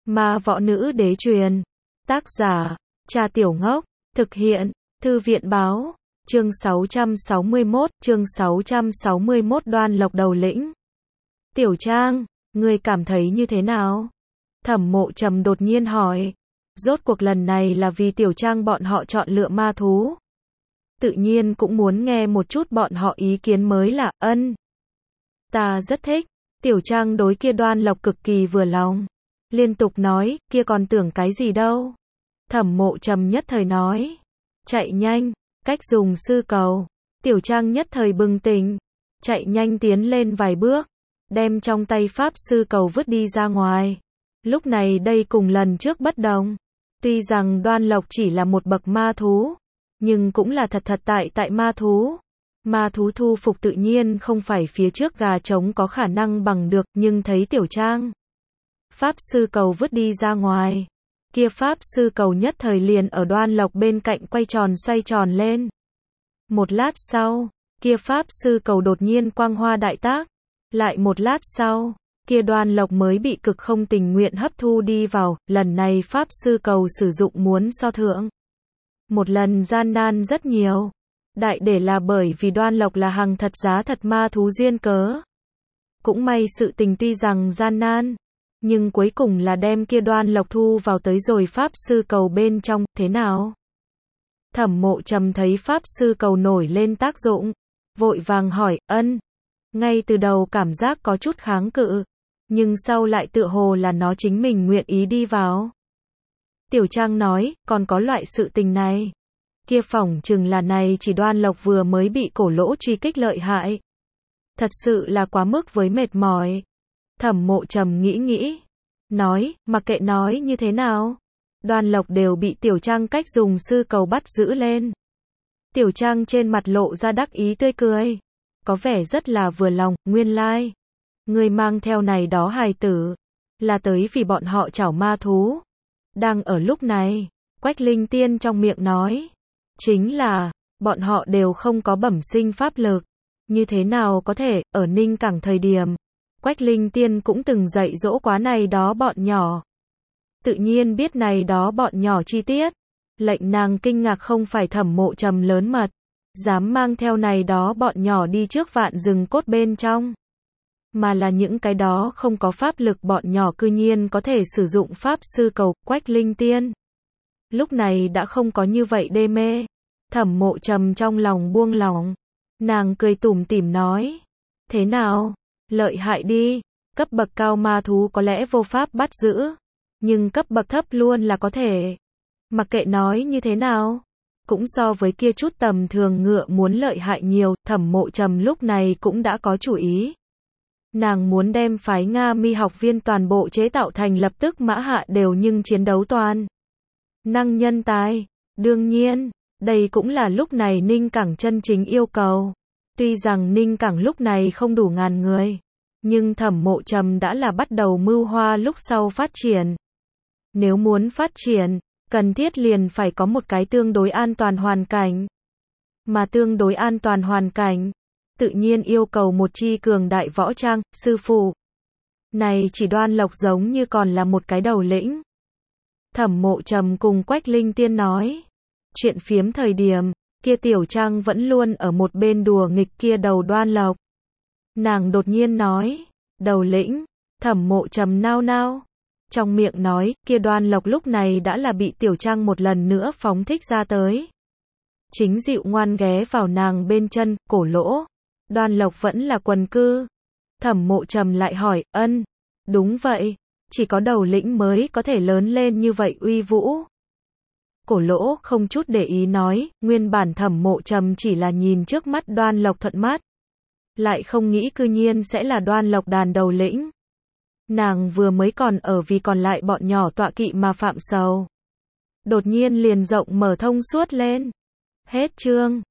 Ma võ nữ đế truyền. Tác giả, Trà Tiểu Ngốc. Thực hiện, Thư viện báo. Chương 661, Đoan Lộc đầu lĩnh. Tiểu Trang, ngươi cảm thấy như thế nào? Thẩm Mộ Trầm đột nhiên hỏi. Rốt cuộc lần này là vì Tiểu Trang bọn họ chọn lựa ma thú. Tự nhiên cũng muốn nghe một chút bọn họ ý kiến mới là, ta rất thích. Tiểu Trang đối kia Đoan Lộc cực kỳ vừa lòng. Liên tục nói, kia còn tưởng cái gì đâu. Thẩm Mộ Trầm nhất thời nói. Chạy nhanh, cách dùng sư cầu. Tiểu Trang nhất thời bừng tỉnh. Chạy nhanh tiến lên vài bước. Đem trong tay pháp sư cầu vứt đi ra ngoài. Lúc này đây cùng lần trước bất đồng. Tuy rằng Đoan Lộc chỉ là một bậc ma thú. Nhưng cũng là thật tại ma thú. Ma thú thu phục tự nhiên không phải phía trước gà trống có khả năng bằng được, nhưng thấy Tiểu Trang. Pháp sư cầu vứt đi ra ngoài. Kia pháp sư cầu nhất thời liền ở Đoan Lộc bên cạnh quay tròn xoay tròn lên. Một lát sau, kia pháp sư cầu đột nhiên quang hoa đại tác. Lại một lát sau, kia Đoan Lộc mới bị cực không tình nguyện hấp thu đi vào, lần này pháp sư cầu sử dụng muốn so thượng. Một lần gian nan rất nhiều. Đại để là bởi vì Đoan Lộc là hàng thật giá thật ma thú duyên cớ. Cũng may sự tình tuy rằng gian nan, nhưng cuối cùng là đem kia Đoan Lộc thu vào tới rồi pháp sư cầu bên trong, thế nào? Thẩm Mộ Trầm thấy pháp sư cầu nổi lên tác dụng, vội vàng hỏi, ngay từ đầu cảm giác có chút kháng cự, nhưng sau lại tựa hồ là nó chính mình nguyện ý đi vào. Tiểu Trang nói, còn có loại sự tình này. Kia phỏng chừng là này chỉ Đoan Lộc vừa mới bị cổ lỗ truy kích lợi hại. Thật sự là quá mức với mệt mỏi. Thẩm Mộ Trầm nghĩ. Nói, mặc kệ nói như thế nào. Đoan Lộc đều bị Tiểu Trang cách dùng sư cầu bắt giữ lên. Tiểu Trang trên mặt lộ ra đắc ý tươi cười. Có vẻ rất là vừa lòng, nguyên lai. Người mang theo này đó hài tử. Là tới vì bọn họ chảo ma thú. Đang ở lúc này, Quách Linh Tiên trong miệng nói. Chính là, bọn họ đều không có bẩm sinh pháp lực. Như thế nào có thể, ở Ninh Cảng thời điểm. Quách Linh Tiên cũng từng dạy dỗ quá này đó bọn nhỏ. Tự nhiên biết này đó bọn nhỏ chi tiết. Lệnh nàng kinh ngạc không phải Thẩm Mộ Trầm lớn mật. Dám mang theo này đó bọn nhỏ đi trước vạn rừng cốt bên trong. Mà là những cái đó không có pháp lực bọn nhỏ cư nhiên có thể sử dụng pháp sư cầu. Quách Linh Tiên lúc này đã không có như vậy đê mê. Thẩm Mộ Trầm trong lòng buông lỏng. Nàng cười tủm tỉm nói. Thế nào? Lợi hại đi. Cấp bậc cao ma thú có lẽ vô pháp bắt giữ. Nhưng cấp bậc thấp luôn là có thể. Mặc kệ nói như thế nào. Cũng so với kia chút tầm thường ngựa muốn lợi hại nhiều. Thẩm Mộ Trầm lúc này cũng đã có chủ ý. Nàng muốn đem phái Nga Mi học viên toàn bộ chế tạo thành lập tức mã hạ đều nhưng chiến đấu toàn năng nhân tài. Đương nhiên, đây cũng là lúc này Ninh Cảng chân chính yêu cầu. Tuy rằng Ninh Cảng lúc này không đủ ngàn người, nhưng Thẩm Mộ Trầm đã là bắt đầu mưu hoa lúc sau phát triển. Nếu muốn phát triển, cần thiết liền phải có một cái tương đối an toàn hoàn cảnh. Mà tương đối an toàn hoàn cảnh, tự nhiên yêu cầu một chi cường đại võ trang, sư phụ. Này chỉ Đoan Lộc giống như còn là một cái đầu lĩnh. Thẩm Mộ Trầm cùng Quách Linh Tiên nói. Chuyện phiếm thời điểm, kia Tiểu Trang vẫn luôn ở một bên đùa nghịch kia đầu Đoan Lộc. Nàng đột nhiên nói. Đầu lĩnh. Thẩm Mộ Trầm nao nao. Trong miệng nói, kia Đoan Lộc lúc này đã là bị Tiểu Trang một lần nữa phóng thích ra tới. Chính dịu ngoan ghé vào nàng bên chân, cổ lỗ. Đoan Lộc vẫn là quần cư. Thẩm Mộ Trầm lại hỏi, đúng vậy. Chỉ có đầu lĩnh mới có thể lớn lên như vậy uy vũ. Cổ lỗ không chút để ý nói, nguyên bản Thẩm Mộ Trầm chỉ là nhìn trước mắt Đoan Lộc thuận mắt. Lại không nghĩ cư nhiên sẽ là Đoan Lộc đàn đầu lĩnh. Nàng vừa mới còn ở vì còn lại bọn nhỏ tọa kỵ mà phạm sầu. Đột nhiên liền rộng mở thông suốt lên. Hết chương.